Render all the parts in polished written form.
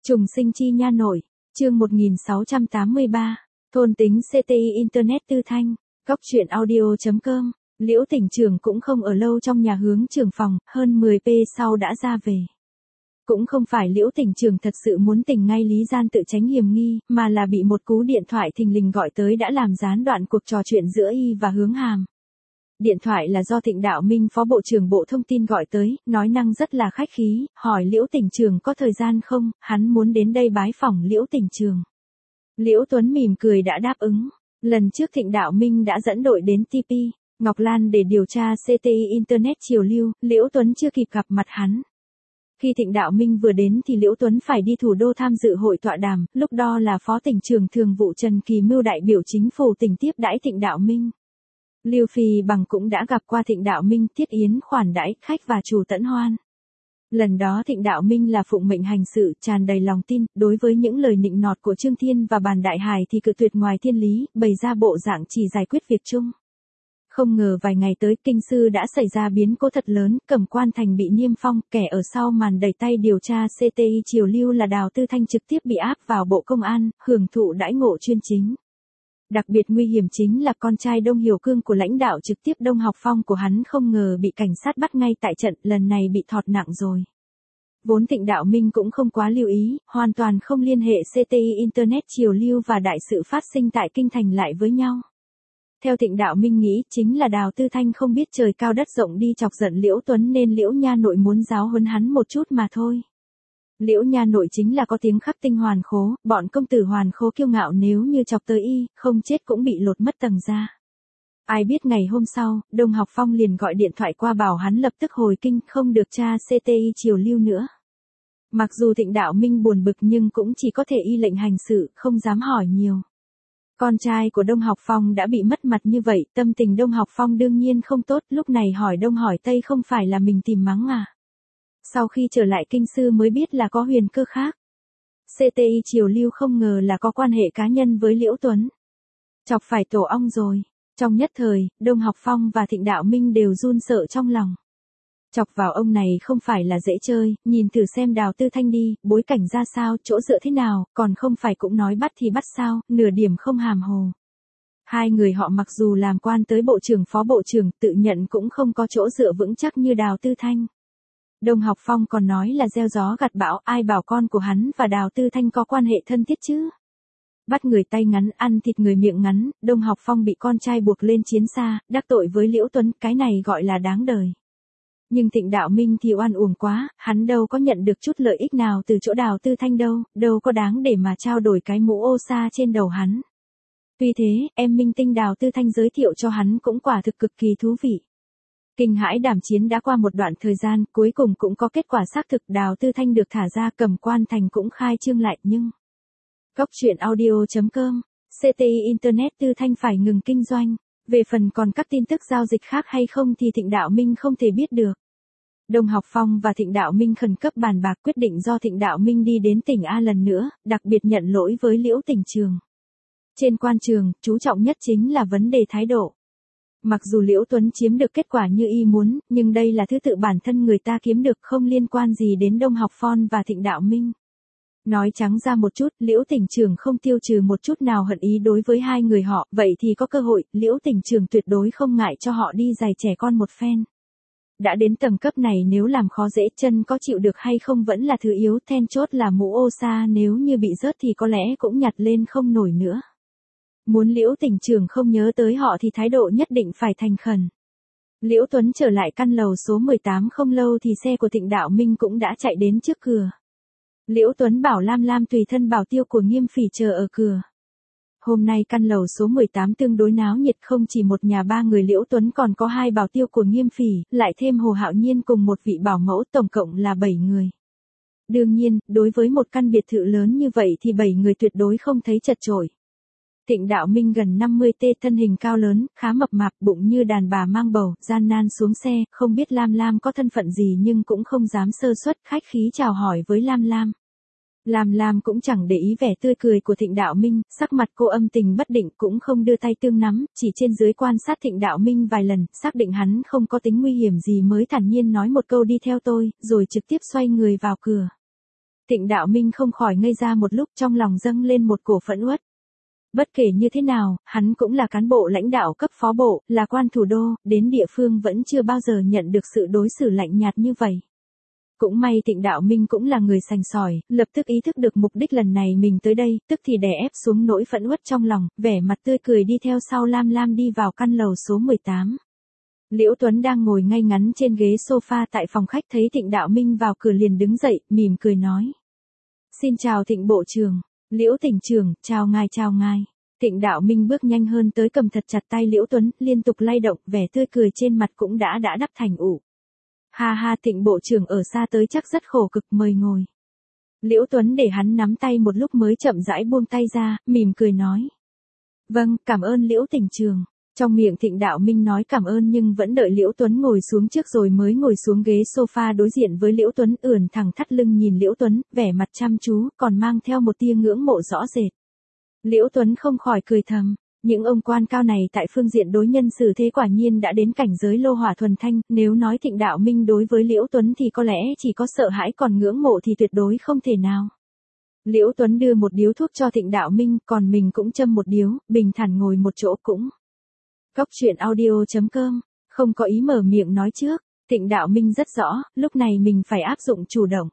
Trùng sinh chi nha nội, chương 1683, thôn tính CTI Internet Tư Thanh, góc truyện audio.com, Liễu tỉnh trường cũng không ở lâu trong nhà hướng trưởng phòng, hơn 10p sau đã ra về. Cũng không phải Liễu tỉnh trường thật sự muốn tỉnh ngay Lý Gian tự tránh hiểm nghi, mà là bị một cú điện thoại thình lình gọi tới đã làm gián đoạn cuộc trò chuyện giữa y và Hướng Hàm. Điện thoại là do Thịnh Đạo Minh Phó Bộ trưởng Bộ Thông tin gọi tới, nói năng rất là khách khí, hỏi Liễu tỉnh trường có thời gian không, hắn muốn đến đây bái phỏng Liễu tỉnh trường. Liễu Tuấn mỉm cười đã đáp ứng. Lần trước Thịnh Đạo Minh đã dẫn đội đến TP, Ngọc Lan để điều tra CTI Internet triều lưu, Liễu Tuấn chưa kịp gặp mặt hắn. Khi Thịnh Đạo Minh vừa đến thì Liễu Tuấn phải đi thủ đô tham dự hội tọa đàm, lúc đó là Phó tỉnh trưởng Thường vụ Trần Kỳ Mưu đại biểu chính phủ tỉnh tiếp đãi Thịnh Đạo Minh. Lưu Phi Bằng cũng đã gặp qua Thịnh Đạo Minh thiết yến khoản đãi khách và chủ tẫn hoan. Lần đó Thịnh Đạo Minh là phụng mệnh hành sự, tràn đầy lòng tin, đối với những lời nịnh nọt của Trương Thiên và Bàn Đại Hải thì cự tuyệt ngoài thiên lý, bày ra bộ dạng chỉ giải quyết việc chung. Không ngờ vài ngày tới kinh sư đã xảy ra biến cố thật lớn, Cẩm Quan thành bị niêm phong, kẻ ở sau màn đẩy tay điều tra CTI triều lưu là Đào Tư Thanh trực tiếp bị áp vào Bộ Công an, hưởng thụ đãi ngộ chuyên chính. Đặc biệt nguy hiểm chính là con trai Đông Hiểu Cương của lãnh đạo trực tiếp Đông Học Phong của hắn không ngờ bị cảnh sát bắt ngay tại trận, lần này bị thọt nặng rồi. Vốn Thịnh Đạo Minh cũng không quá lưu ý, hoàn toàn không liên hệ CTI Internet triều lưu và đại sự phát sinh tại Kinh Thành lại với nhau. Theo Thịnh Đạo Minh nghĩ chính là Đào Tư Thanh không biết trời cao đất rộng đi chọc giận Liễu Tuấn nên Liễu nha nội muốn giáo huấn hắn một chút mà thôi. Liễu nha nội chính là có tiếng khắc tinh hoàn khố, bọn công tử hoàn khố kiêu ngạo nếu như chọc tới y, không chết cũng bị lột mất tầng da. Ai biết ngày hôm sau, Đông Học Phong liền gọi điện thoại qua bảo hắn lập tức hồi kinh, không được tra CTI triều lưu nữa. Mặc dù Thịnh Đạo Minh buồn bực nhưng cũng chỉ có thể y lệnh hành sự, không dám hỏi nhiều. Con trai của Đông Học Phong đã bị mất mặt như vậy, tâm tình Đông Học Phong đương nhiên không tốt, lúc này hỏi Đông hỏi Tây không phải là mình tìm mắng à. Sau khi trở lại kinh sư mới biết là có huyền cơ khác. CTI triều lưu không ngờ là có quan hệ cá nhân với Liễu Tuấn. Chọc phải tổ ong rồi. Trong nhất thời, Đông Học Phong và Thịnh Đạo Minh đều run sợ trong lòng. Chọc vào ông này không phải là dễ chơi, nhìn thử xem Đào Tư Thanh đi, bối cảnh ra sao, chỗ dựa thế nào, còn không phải cũng nói bắt thì bắt sao, nửa điểm không hàm hồ. Hai người họ mặc dù làm quan tới bộ trưởng phó bộ trưởng, tự nhận cũng không có chỗ dựa vững chắc như Đào Tư Thanh. Đông Học Phong còn nói là gieo gió gặt bão, ai bảo con của hắn và Đào Tư Thanh có quan hệ thân thiết chứ. Bắt người tay ngắn, ăn thịt người miệng ngắn, Đông Học Phong bị con trai buộc lên chiến xa, đắc tội với Liễu Tuấn, cái này gọi là đáng đời. Nhưng Thịnh Đạo Minh thì oan uổng quá, hắn đâu có nhận được chút lợi ích nào từ chỗ Đào Tư Thanh đâu có đáng để mà trao đổi cái mũ ô sa trên đầu hắn. Tuy thế, em minh tinh Đào Tư Thanh giới thiệu cho hắn cũng quả thực cực kỳ thú vị. Kinh hãi đàm chiến đã qua một đoạn thời gian, cuối cùng cũng có kết quả xác thực, Đào Tư Thanh được thả ra, Cẩm Quan thành cũng khai trương lại, nhưng góc truyện audio.com, CTI Internet Tư Thanh phải ngừng kinh doanh. Về phần còn các tin tức giao dịch khác hay không thì Thịnh Đạo Minh không thể biết được. Đông Học Phong và Thịnh Đạo Minh khẩn cấp bàn bạc, quyết định do Thịnh Đạo Minh đi đến tỉnh A lần nữa, đặc biệt nhận lỗi với Liễu tỉnh trường. Trên quan trường, chú trọng nhất chính là vấn đề thái độ. Mặc dù Liễu Tuấn chiếm được kết quả như y muốn, nhưng đây là thứ tự bản thân người ta kiếm được, không liên quan gì đến Đông Học Phong và Thịnh Đạo Minh. Nói trắng ra một chút, Liễu tỉnh trường không tiêu trừ một chút nào hận ý đối với hai người họ, vậy thì có cơ hội, Liễu tỉnh trường tuyệt đối không ngại cho họ đi giày trẻ con một phen. Đã đến tầng cấp này nếu làm khó dễ, chân có chịu được hay không vẫn là thứ yếu, then chốt là mũ ô sa, nếu như bị rớt thì có lẽ cũng nhặt lên không nổi nữa. Muốn Liễu tỉnh trường không nhớ tới họ thì thái độ nhất định phải thành khẩn. Liễu Tuấn trở lại căn lầu số 18 không lâu thì xe của Thịnh Đạo Minh cũng đã chạy đến trước cửa. Liễu Tuấn bảo Lam Lam tùy thân bảo tiêu của Nghiêm Phỉ chờ ở cửa. Hôm nay căn lầu số 18 tương đối náo nhiệt, không chỉ một nhà ba người Liễu Tuấn còn có hai bảo tiêu của Nghiêm Phỉ, lại thêm Hồ Hạo Nhiên cùng một vị bảo mẫu, tổng cộng là 7 người. Đương nhiên, đối với một căn biệt thự lớn như vậy thì 7 người tuyệt đối không thấy chật chội. Thịnh Đạo Minh gần 50t, thân hình cao lớn, khá mập mạp, bụng như đàn bà mang bầu, gian nan xuống xe, không biết Lam Lam có thân phận gì nhưng cũng không dám sơ suất, khách khí chào hỏi với Lam Lam. Lam Lam cũng chẳng để ý vẻ tươi cười của Thịnh Đạo Minh, sắc mặt cô âm tình bất định, cũng không đưa tay tương nắm, chỉ trên dưới quan sát Thịnh Đạo Minh vài lần, xác định hắn không có tính nguy hiểm gì mới thản nhiên nói một câu đi theo tôi, rồi trực tiếp xoay người vào cửa. Thịnh Đạo Minh không khỏi ngây ra một lúc, trong lòng dâng lên một cổ phẫn uất. Bất kể như thế nào, hắn cũng là cán bộ lãnh đạo cấp phó bộ, là quan thủ đô, đến địa phương vẫn chưa bao giờ nhận được sự đối xử lạnh nhạt như vậy. Cũng may Thịnh Đạo Minh cũng là người sành sỏi, lập tức ý thức được mục đích lần này mình tới đây, tức thì đè ép xuống nỗi phẫn uất trong lòng, vẻ mặt tươi cười đi theo sau Lam Lam đi vào căn lầu số 18. Liễu Tuấn đang ngồi ngay ngắn trên ghế sofa tại phòng khách, thấy Thịnh Đạo Minh vào cửa liền đứng dậy, mỉm cười nói. Xin chào Thịnh bộ trưởng. Liễu tỉnh trưởng, chào ngài chào ngài. Thịnh Đạo Minh bước nhanh hơn tới, cầm thật chặt tay Liễu Tuấn, liên tục lay động, vẻ tươi cười trên mặt cũng đã đắp thành ủ. Ha ha, Thịnh bộ trưởng ở xa tới chắc rất khổ cực, mời ngồi. Liễu Tuấn để hắn nắm tay một lúc mới chậm rãi buông tay ra, mỉm cười nói. Vâng, cảm ơn Liễu tỉnh trưởng. Trong miệng Thịnh Đạo Minh nói cảm ơn nhưng vẫn đợi Liễu Tuấn ngồi xuống trước rồi mới ngồi xuống ghế sofa đối diện với Liễu Tuấn, ưỡn thẳng thắt lưng nhìn Liễu Tuấn, vẻ mặt chăm chú, còn mang theo một tia ngưỡng mộ rõ rệt. Liễu Tuấn không khỏi cười thầm, những ông quan cao này tại phương diện đối nhân xử thế quả nhiên đã đến cảnh giới lô hỏa thuần thanh, nếu nói Thịnh Đạo Minh đối với Liễu Tuấn thì có lẽ chỉ có sợ hãi, còn ngưỡng mộ thì tuyệt đối không thể nào. Liễu Tuấn đưa một điếu thuốc cho Thịnh Đạo Minh, còn mình cũng châm một điếu, bình thản ngồi một chỗ cũng. Góc truyện audio.com, không có ý mở miệng nói trước, Thịnh Đạo Minh rất rõ, lúc này mình phải áp dụng chủ động.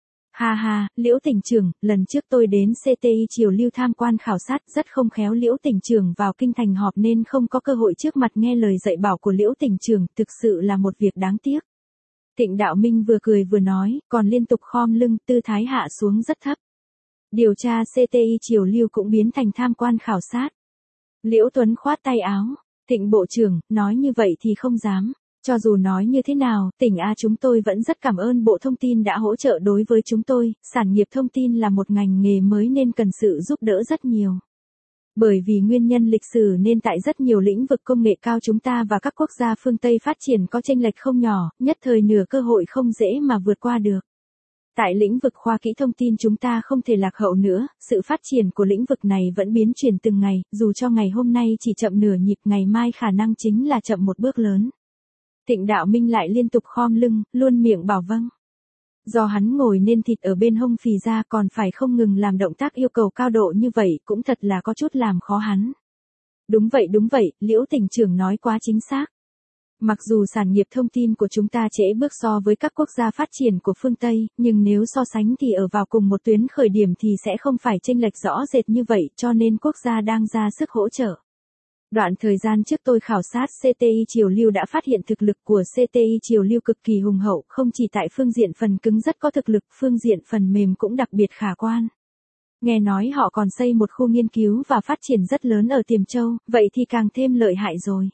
Ha ha, Liễu tỉnh trưởng, lần trước tôi đến CTI Triều Lưu tham quan khảo sát, rất không khéo Liễu tỉnh trưởng vào kinh thành họp nên không có cơ hội trước mặt nghe lời dạy bảo của Liễu tỉnh trưởng, thực sự là một việc đáng tiếc. Thịnh Đạo Minh vừa cười vừa nói, còn liên tục khom lưng, tư thái hạ xuống rất thấp. Điều tra CTI Triều Lưu cũng biến thành tham quan khảo sát. Liễu Tuấn khoát tay áo. Thịnh bộ trưởng, nói như vậy thì không dám. Cho dù nói như thế nào, tỉnh A chúng tôi vẫn rất cảm ơn Bộ Thông tin đã hỗ trợ đối với chúng tôi, sản nghiệp thông tin là một ngành nghề mới nên cần sự giúp đỡ rất nhiều. Bởi vì nguyên nhân lịch sử nên tại rất nhiều lĩnh vực công nghệ cao chúng ta và các quốc gia phương Tây phát triển có chênh lệch không nhỏ, nhất thời nửa cơ hội không dễ mà vượt qua được. Tại lĩnh vực khoa kỹ thông tin chúng ta không thể lạc hậu nữa, sự phát triển của lĩnh vực này vẫn biến chuyển từng ngày, dù cho ngày hôm nay chỉ chậm nửa nhịp, ngày mai khả năng chính là chậm một bước lớn. Thịnh Đạo Minh lại liên tục khom lưng, luôn miệng bảo vâng. Do hắn ngồi nên thịt ở bên hông phì ra, còn phải không ngừng làm động tác yêu cầu cao độ như vậy, cũng thật là có chút làm khó hắn. Đúng vậy, Liễu tỉnh trưởng nói quá chính xác. Mặc dù sản nghiệp thông tin của chúng ta trễ bước so với các quốc gia phát triển của phương Tây, nhưng nếu so sánh thì ở vào cùng một tuyến khởi điểm thì sẽ không phải chênh lệch rõ rệt như vậy, cho nên quốc gia đang ra sức hỗ trợ. Đoạn thời gian trước tôi khảo sát CTI Triều Lưu đã phát hiện thực lực của CTI Triều Lưu cực kỳ hùng hậu, không chỉ tại phương diện phần cứng rất có thực lực, phương diện phần mềm cũng đặc biệt khả quan. Nghe nói họ còn xây một khu nghiên cứu và phát triển rất lớn ở Tiềm Châu, vậy thì càng thêm lợi hại rồi.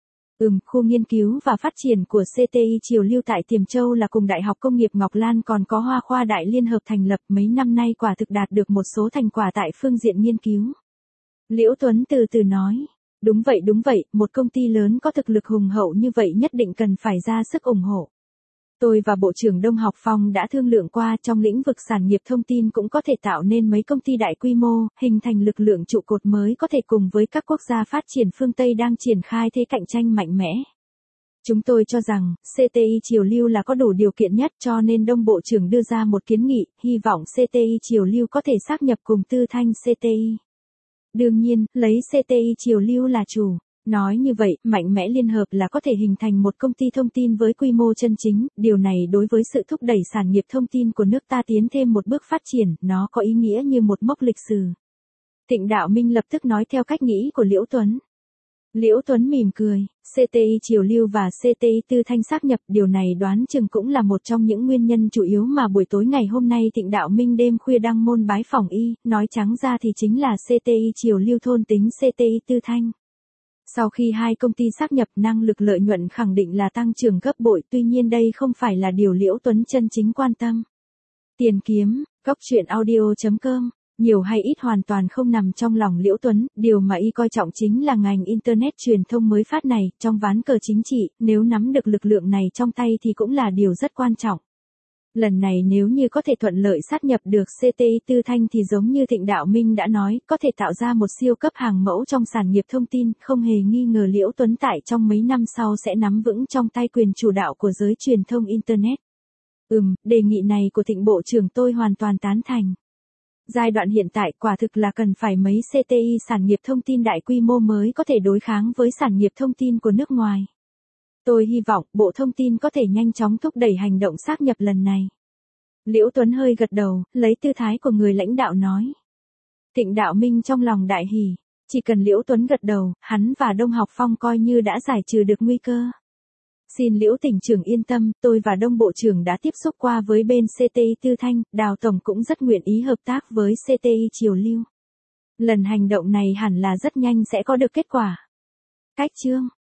Khu nghiên cứu và phát triển của CTI Triều Lưu tại Tiềm Châu là cùng Đại học Công nghiệp Ngọc Lan còn có Hoa Khoa Đại Liên Hợp thành lập, mấy năm nay quả thực đạt được một số thành quả tại phương diện nghiên cứu. Liễu Tuấn từ từ nói, đúng vậy, một công ty lớn có thực lực hùng hậu như vậy nhất định cần phải ra sức ủng hộ. Tôi và Bộ trưởng Đông Học Phong đã thương lượng qua, trong lĩnh vực sản nghiệp thông tin cũng có thể tạo nên mấy công ty đại quy mô, hình thành lực lượng trụ cột mới có thể cùng với các quốc gia phát triển phương Tây đang triển khai thế cạnh tranh mạnh mẽ. Chúng tôi cho rằng, CTI Triều Lưu là có đủ điều kiện nhất, cho nên Đông Bộ trưởng đưa ra một kiến nghị, hy vọng CTI Triều Lưu có thể xác nhập cùng Tư Thanh CTI. Đương nhiên, lấy CTI Triều Lưu là chủ. Nói như vậy, mạnh mẽ liên hợp là có thể hình thành một công ty thông tin với quy mô chân chính, điều này đối với sự thúc đẩy sản nghiệp thông tin của nước ta tiến thêm một bước phát triển, nó có ý nghĩa như một mốc lịch sử. Thịnh Đạo Minh lập tức nói theo cách nghĩ của Liễu Tuấn. Liễu Tuấn mỉm cười, CTI Triều Lưu và CTI Tư Thanh xác nhập, điều này đoán chừng cũng là một trong những nguyên nhân chủ yếu mà buổi tối ngày hôm nay Thịnh Đạo Minh đêm khuya đăng môn bái phỏng y, nói trắng ra thì chính là CTI Triều Lưu thôn tính CTI Tư Thanh. Sau khi hai công ty xác nhập, năng lực lợi nhuận khẳng định là tăng trưởng gấp bội, tuy nhiên đây không phải là điều Liễu Tuấn chân chính quan tâm. Tiền kiếm, góc truyện audio.com, nhiều hay ít hoàn toàn không nằm trong lòng Liễu Tuấn, điều mà y coi trọng chính là ngành Internet truyền thông mới phát này, trong ván cờ chính trị, nếu nắm được lực lượng này trong tay thì cũng là điều rất quan trọng. Lần này nếu như có thể thuận lợi sát nhập được CTI Tư Thanh thì giống như Thịnh Đạo Minh đã nói, có thể tạo ra một siêu cấp hàng mẫu trong sản nghiệp thông tin, không hề nghi ngờ Liễu Tuấn tại trong mấy năm sau sẽ nắm vững trong tay quyền chủ đạo của giới truyền thông Internet. Đề nghị này của Thịnh Bộ trưởng tôi hoàn toàn tán thành. Giai đoạn hiện tại quả thực là cần phải mấy CTI sản nghiệp thông tin đại quy mô mới có thể đối kháng với sản nghiệp thông tin của nước ngoài. Tôi hy vọng Bộ Thông tin có thể nhanh chóng thúc đẩy hành động sáp nhập lần này. Liễu Tuấn hơi gật đầu, lấy tư thái của người lãnh đạo nói. Thịnh Đạo Minh trong lòng đại hỉ, chỉ cần Liễu Tuấn gật đầu, hắn và Đông Học Phong coi như đã giải trừ được nguy cơ. Xin Liễu tỉnh trưởng yên tâm, tôi và Đông Bộ trưởng đã tiếp xúc qua với bên CTI Tư Thanh, Đào Tổng cũng rất nguyện ý hợp tác với CTI Triều Lưu. Lần hành động này hẳn là rất nhanh sẽ có được kết quả. Cách chương